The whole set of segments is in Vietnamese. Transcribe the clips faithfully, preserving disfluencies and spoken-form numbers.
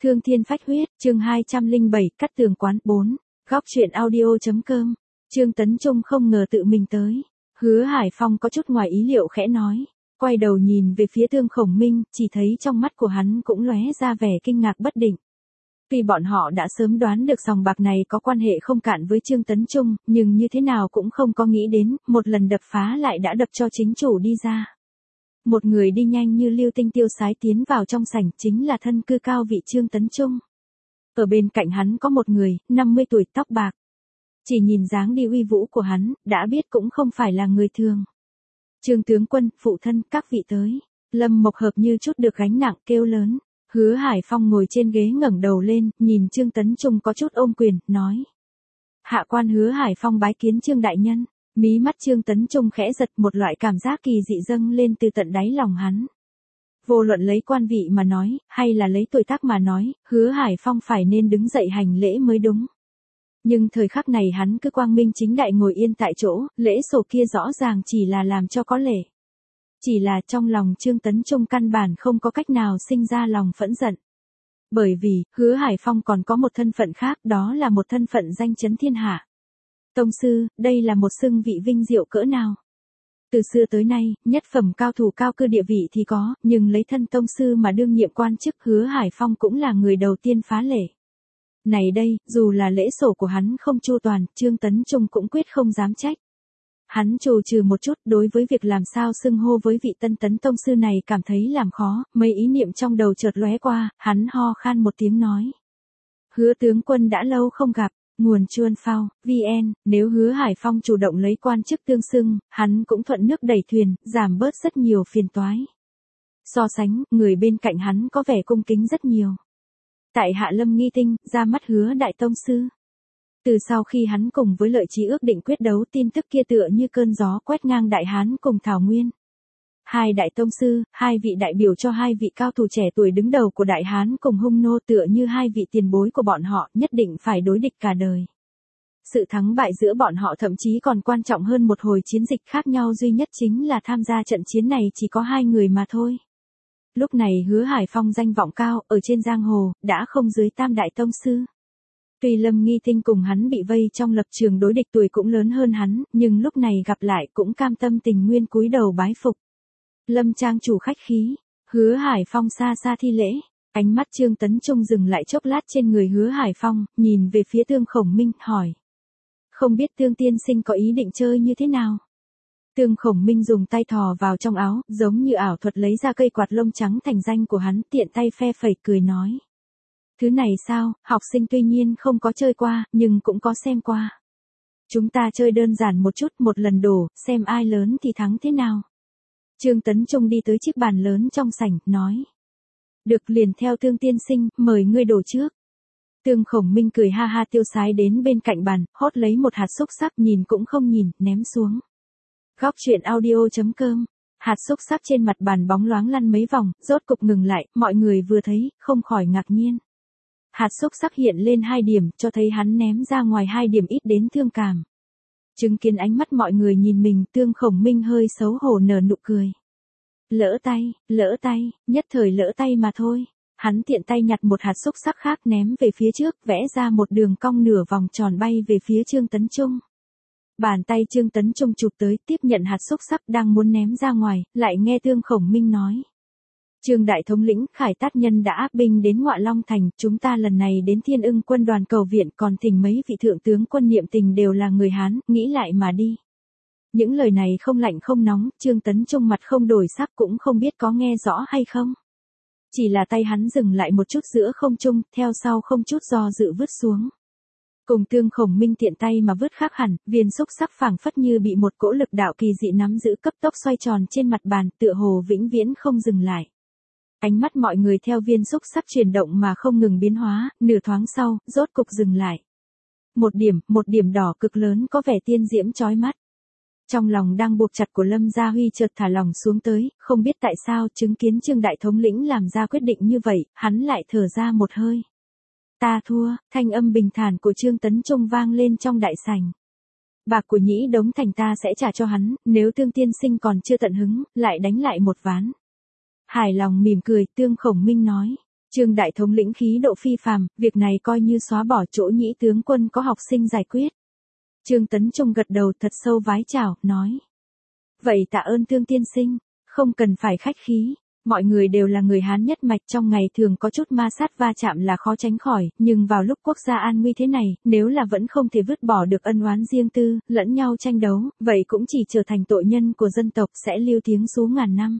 Thương thiên phách huyết, chương hai trăm lẻ bảy, cắt tường quán bốn, góc truyện audio.com, Trương Tấn Trung không ngờ tự mình tới. Hứa Hải Phong có chút ngoài ý liệu khẽ nói, quay đầu nhìn về phía Tương Khổng Minh, chỉ thấy trong mắt của hắn cũng lóe ra vẻ kinh ngạc bất định. Tuy bọn họ đã sớm đoán được sòng bạc này có quan hệ không cạn với Trương Tấn Trung, nhưng như thế nào cũng không có nghĩ đến, một lần đập phá lại đã đập cho chính chủ đi ra. Một người đi nhanh như lưu tinh tiêu sái tiến vào trong sảnh chính là thân cư cao vị Trương Tấn Trung. Ở bên cạnh hắn có một người, năm mươi tuổi tóc bạc. Chỉ nhìn dáng đi uy vũ của hắn, đã biết cũng không phải là người thường. Trương tướng quân, phụ thân, các vị tới. Lâm Mộc Hợp như chút được gánh nặng kêu lớn. Hứa Hải Phong ngồi trên ghế ngẩng đầu lên, nhìn Trương Tấn Trung có chút ôm quyền, nói. Hạ quan Hứa Hải Phong bái kiến Trương đại nhân. Mí mắt Trương Tấn Trung khẽ giật, một loại cảm giác kỳ dị dâng lên từ tận đáy lòng hắn. Vô luận lấy quan vị mà nói, hay là lấy tuổi tác mà nói, Hứa Hải Phong phải nên đứng dậy hành lễ mới đúng. Nhưng thời khắc này hắn cứ quang minh chính đại ngồi yên tại chỗ, lễ sổ kia rõ ràng chỉ là làm cho có lệ. Chỉ là trong lòng Trương Tấn Trung căn bản không có cách nào sinh ra lòng phẫn giận. Bởi vì, Hứa Hải Phong còn có một thân phận khác, đó là một thân phận danh chấn thiên hạ. Tông sư, đây là một xưng vị vinh diệu cỡ nào? Từ xưa tới nay, nhất phẩm cao thủ cao cư địa vị thì có, nhưng lấy thân tông sư mà đương nhiệm quan chức Hứa Hải Phong cũng là người đầu tiên phá lệ. Này đây, dù là lễ sổ của hắn không chu toàn, Trương Tấn Trung cũng quyết không dám trách. Hắn trù trừ một chút, đối với việc làm sao xưng hô với vị tân tấn tông sư này cảm thấy làm khó, mấy ý niệm trong đầu chợt lóe qua, hắn ho khan một tiếng nói. Hứa tướng quân đã lâu không gặp. Nguồn Chuan Phao, vê en, nếu Hứa Hải Phong chủ động lấy quan chức tương xưng, hắn cũng thuận nước đẩy thuyền, giảm bớt rất nhiều phiền toái. So sánh, người bên cạnh hắn có vẻ cung kính rất nhiều. Tại Hạ Lâm nghi tinh, ra mắt Hứa đại tông sư. Từ sau khi hắn cùng với Lợi Chí ước định quyết đấu, tin tức kia tựa như cơn gió quét ngang Đại Hán cùng Thảo Nguyên. Hai đại tông sư, hai vị đại biểu cho hai vị cao thủ trẻ tuổi đứng đầu của Đại Hán cùng Hung Nô tựa như hai vị tiền bối của bọn họ, nhất định phải đối địch cả đời. Sự thắng bại giữa bọn họ thậm chí còn quan trọng hơn một hồi chiến dịch khác nhau, duy nhất chính là tham gia trận chiến này chỉ có hai người mà thôi. Lúc này Hứa Hải Phong danh vọng cao, ở trên giang hồ, đã không dưới tam đại tông sư. Tuy Lâm Nghi Tinh cùng hắn bị vây trong lập trường đối địch, tuổi cũng lớn hơn hắn, nhưng lúc này gặp lại cũng cam tâm tình nguyên cúi đầu bái phục. Lâm trang chủ khách khí, Hứa Hải Phong xa xa thi lễ, ánh mắt Trương Tấn Trung dừng lại chốc lát trên người Hứa Hải Phong, nhìn về phía Tương Khổng Minh, hỏi. Không biết Tương tiên sinh có ý định chơi như thế nào? Tương Khổng Minh dùng tay thò vào trong áo, giống như ảo thuật lấy ra cây quạt lông trắng thành danh của hắn, tiện tay phe phẩy cười nói. Thứ này sao, học sinh tuy nhiên không có chơi qua, nhưng cũng có xem qua. Chúng ta chơi đơn giản một chút, một lần đổ, xem ai lớn thì thắng thế nào. Trương Tấn Trung đi tới chiếc bàn lớn trong sảnh, nói. Được, liền theo Tương tiên sinh, mời ngươi đổ trước. Tương Khổng Minh cười ha ha tiêu sái đến bên cạnh bàn, hót lấy một hạt xúc xắc, nhìn cũng không nhìn, ném xuống. Góc truyện audio.com, hạt xúc xắc trên mặt bàn bóng loáng lăn mấy vòng, rốt cục ngừng lại, mọi người vừa thấy, không khỏi ngạc nhiên. Hạt xúc xắc hiện lên hai điểm, cho thấy hắn ném ra ngoài hai điểm ít đến thương cảm. Chứng kiến ánh mắt mọi người nhìn mình, Tương Khổng Minh hơi xấu hổ nở nụ cười. Lỡ tay, lỡ tay, nhất thời lỡ tay mà thôi. Hắn tiện tay nhặt một hạt xúc xắc khác ném về phía trước, vẽ ra một đường cong nửa vòng tròn bay về phía Trương Tấn Trung. Bàn tay Trương Tấn Trung chụp tới, tiếp nhận hạt xúc xắc đang muốn ném ra ngoài, lại nghe Tương Khổng Minh nói. Trương đại thống lĩnh, Khải Tát nhân đã áp binh đến Ngọa Long thành, chúng ta lần này đến Thiên Ưng quân đoàn cầu viện, còn thỉnh mấy vị thượng tướng quân niệm tình đều là người Hán, nghĩ lại mà đi. Những lời này không lạnh không nóng, Trương Tấn Trung mặt không đổi sắc, cũng không biết có nghe rõ hay không. Chỉ là tay hắn dừng lại một chút giữa không trung, theo sau không chút do dự vứt xuống. Cùng Tương Khổng Minh tiện tay mà vứt khác hẳn, viên xúc sắc phảng phất như bị một cỗ lực đạo kỳ dị nắm giữ, cấp tốc xoay tròn trên mặt bàn, tựa hồ vĩnh viễn không dừng lại. Ánh mắt mọi người theo viên xúc sắc chuyển động mà không ngừng biến hóa, nửa thoáng sau, rốt cục dừng lại. Một điểm, một điểm đỏ cực lớn có vẻ tiên diễm chói mắt. Trong lòng đang buộc chặt của Lâm Gia Huy chợt thả lỏng xuống tới, không biết tại sao, chứng kiến Trương đại thống lĩnh làm ra quyết định như vậy, hắn lại thở ra một hơi. Ta thua, thanh âm bình thản của Trương Tấn Trung vang lên trong đại sảnh. Bạc của Nhĩ Đống Thành ta sẽ trả cho hắn, nếu Tương tiên sinh còn chưa tận hứng, lại đánh lại một ván. Hài lòng mỉm cười, Tương Khổng Minh nói. Trương đại thống lĩnh khí độ phi phàm, việc này coi như xóa bỏ chỗ nhĩ tướng quân có học sinh giải quyết. Trương Tấn Trung gật đầu thật sâu vái chào, nói. Vậy tạ ơn Thương tiên sinh, không cần phải khách khí. Mọi người đều là người Hán nhất mạch, trong ngày thường có chút ma sát va chạm là khó tránh khỏi, nhưng vào lúc quốc gia an nguy thế này, nếu là vẫn không thể vứt bỏ được ân oán riêng tư, lẫn nhau tranh đấu, vậy cũng chỉ trở thành tội nhân của dân tộc, sẽ lưu tiếng xú ngàn năm.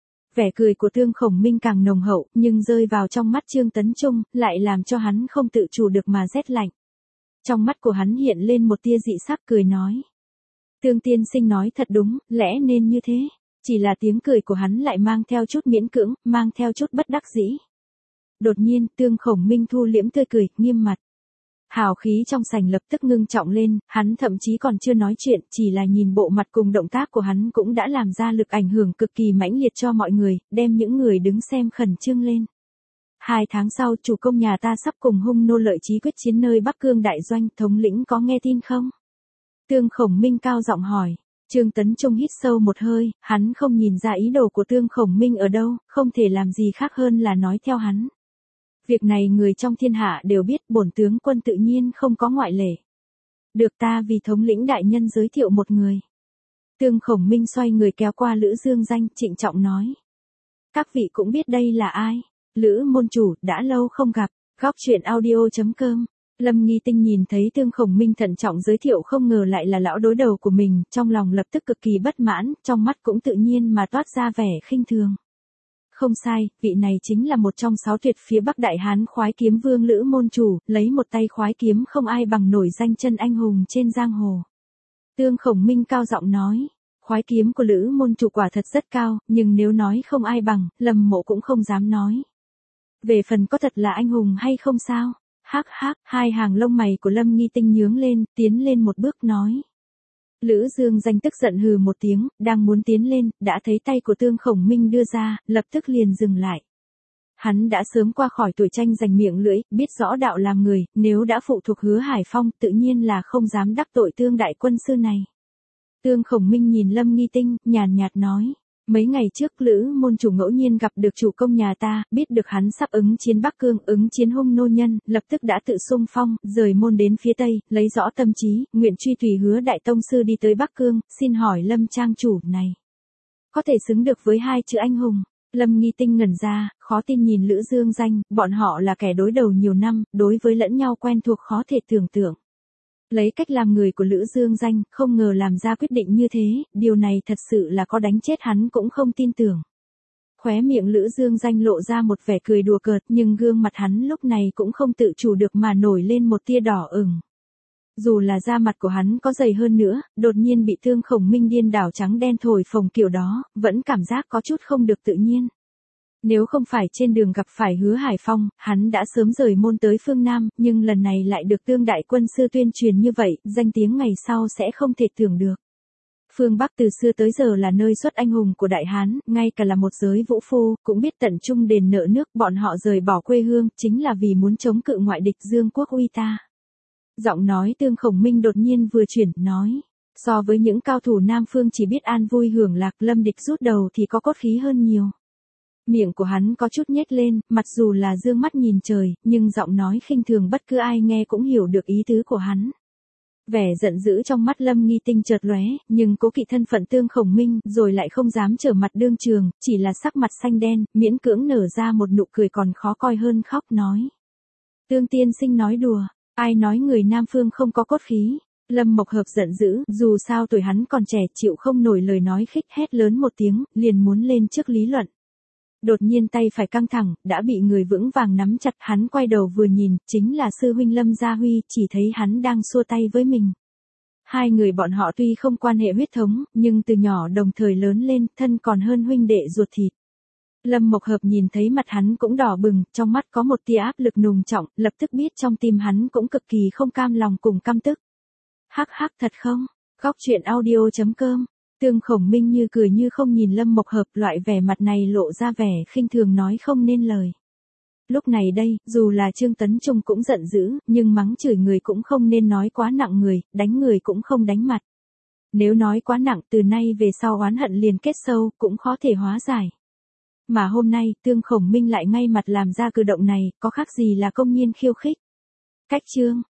Vẻ cười của Tương Khổng Minh càng nồng hậu, nhưng rơi vào trong mắt Trương Tấn Trung, lại làm cho hắn không tự chủ được mà rét lạnh. Trong mắt của hắn hiện lên một tia dị sắc, cười nói. Tương tiên sinh nói thật đúng, lẽ nên như thế. Chỉ là tiếng cười của hắn lại mang theo chút miễn cưỡng, mang theo chút bất đắc dĩ. Đột nhiên, Tương Khổng Minh thu liễm tươi cười, nghiêm mặt. Hào khí trong sảnh lập tức ngưng trọng lên, hắn thậm chí còn chưa nói chuyện, chỉ là nhìn bộ mặt cùng động tác của hắn cũng đã làm ra lực ảnh hưởng cực kỳ mãnh liệt cho mọi người, đem những người đứng xem khẩn trương lên. Hai tháng sau, chủ công nhà ta sắp cùng hung nô lợi chí quyết chiến nơi Bắc Cương đại doanh, thống lĩnh có nghe tin không? Tương Khổng Minh cao giọng hỏi. Trương Tấn Trung hít sâu một hơi, hắn không nhìn ra ý đồ của Tương Khổng Minh ở đâu, không thể làm gì khác hơn là nói theo hắn. Việc này người trong thiên hạ đều biết, bổn tướng quân tự nhiên không có ngoại lệ. Được ta vì thống lĩnh đại nhân giới thiệu một người. Tương Khổng Minh xoay người kéo qua Lữ Dương Danh, trịnh trọng nói. Các vị cũng biết đây là ai. Lữ môn chủ, đã lâu không gặp. Góc truyện audio chấm com. Lâm Nghi Tinh nhìn thấy Tương Khổng Minh thận trọng giới thiệu không ngờ lại là lão đối đầu của mình, trong lòng lập tức cực kỳ bất mãn, trong mắt cũng tự nhiên mà toát ra vẻ khinh thường. Không sai, vị này chính là một trong sáu tuyệt phía Bắc Đại Hán khoái kiếm vương Lữ môn chủ, lấy một tay khoái kiếm không ai bằng nổi danh chân anh hùng trên giang hồ. Tương Khổng Minh cao giọng nói, khoái kiếm của Lữ môn chủ quả thật rất cao, nhưng nếu nói không ai bằng, Lâm Mộ cũng không dám nói. Về phần có thật là anh hùng hay không sao? Hắc hắc, hai hàng lông mày của Lâm Nghi Tinh nhướng lên, tiến lên một bước nói. Lữ Dương Danh tức giận hừ một tiếng, đang muốn tiến lên, đã thấy tay của Tương Khổng Minh đưa ra, lập tức liền dừng lại. Hắn đã sớm qua khỏi tuổi tranh giành miệng lưỡi, biết rõ đạo làm người, nếu đã phụ thuộc Hứa Hải Phong, tự nhiên là không dám đắc tội Tương đại quân sư này. Tương Khổng Minh nhìn Lâm Nghi Tinh, nhàn nhạt nói. Mấy ngày trước Lữ môn chủ ngẫu nhiên gặp được chủ công nhà ta, biết được hắn sắp ứng chiến Bắc Cương, ứng chiến hung nô nhân, lập tức đã tự xung phong, rời môn đến phía Tây, lấy rõ tâm trí, nguyện truy tùy Hứa đại tông sư đi tới Bắc Cương, xin hỏi Lâm trang chủ này. Có thể xứng được với hai chữ anh hùng. Lâm Nghi Tinh ngẩn ra, khó tin nhìn Lữ Dương Danh, bọn họ là kẻ đối đầu nhiều năm, đối với lẫn nhau quen thuộc khó thể tưởng tượng. Lấy cách làm người của Lữ Dương Danh, không ngờ làm ra quyết định như thế, điều này thật sự là có đánh chết hắn cũng không tin tưởng. Khóe miệng Lữ Dương Danh lộ ra một vẻ cười đùa cợt, nhưng gương mặt hắn lúc này cũng không tự chủ được mà nổi lên một tia đỏ ửng. Dù là da mặt của hắn có dày hơn nữa, đột nhiên bị Tương Khổng Minh điên đảo trắng đen thổi phồng kiểu đó, vẫn cảm giác có chút không được tự nhiên. Nếu không phải trên đường gặp phải Hứa Hải Phong, hắn đã sớm rời môn tới phương Nam, nhưng lần này lại được Tương đại quân sư tuyên truyền như vậy, danh tiếng ngày sau sẽ không thể tưởng được. Phương Bắc từ xưa tới giờ là nơi xuất anh hùng của Đại Hán, ngay cả là một giới vũ phu, cũng biết tận trung đền nợ nước, bọn họ rời bỏ quê hương, chính là vì muốn chống cự ngoại địch Dương quốc uy ta. Giọng nói Tương Khổng Minh đột nhiên vừa chuyển, nói. So với những cao thủ Nam Phương chỉ biết an vui hưởng lạc, Lâm địch rút đầu thì có cốt khí hơn nhiều. Miệng của hắn có chút nhếch lên, mặc dù là dương mắt nhìn trời, nhưng giọng nói khinh thường bất cứ ai nghe cũng hiểu được ý tứ của hắn. Vẻ giận dữ trong mắt Lâm Nghi Tinh chợt lóe, nhưng cố kỵ thân phận Tương Khổng Minh, rồi lại không dám trở mặt đương trường, chỉ là sắc mặt xanh đen, miễn cưỡng nở ra một nụ cười còn khó coi hơn khóc, nói. Tương tiên sinh nói đùa, ai nói người Nam Phương không có cốt khí. Lâm Mộc Hợp giận dữ, dù sao tuổi hắn còn trẻ, chịu không nổi lời nói khích, hét lớn một tiếng, liền muốn lên trước lý luận. Đột nhiên tay phải căng thẳng, đã bị người vững vàng nắm chặt, hắn quay đầu vừa nhìn, chính là sư huynh Lâm Gia Huy, chỉ thấy hắn đang xua tay với mình. Hai người bọn họ tuy không quan hệ huyết thống, nhưng từ nhỏ đồng thời lớn lên, thân còn hơn huynh đệ ruột thịt. Lâm Mộc Hợp nhìn thấy mặt hắn cũng đỏ bừng, trong mắt có một tia áp lực nùng trọng, lập tức biết trong tim hắn cũng cực kỳ không cam lòng cùng căm tức. Hắc hắc thật không? Góc truyện audio chấm com. Tương Khổng Minh như cười như không nhìn Lâm Mộc Hợp, loại vẻ mặt này lộ ra vẻ khinh thường nói không nên lời. Lúc này đây, dù là Trương Tấn Trung cũng giận dữ, nhưng mắng chửi người cũng không nên nói quá nặng người, đánh người cũng không đánh mặt. Nếu nói quá nặng từ nay về sau oán hận liền kết sâu, cũng khó thể hóa giải. mà hôm nay Tương Khổng Minh lại ngay mặt làm ra cử động này, có khác gì là công nhiên khiêu khích. Cách chương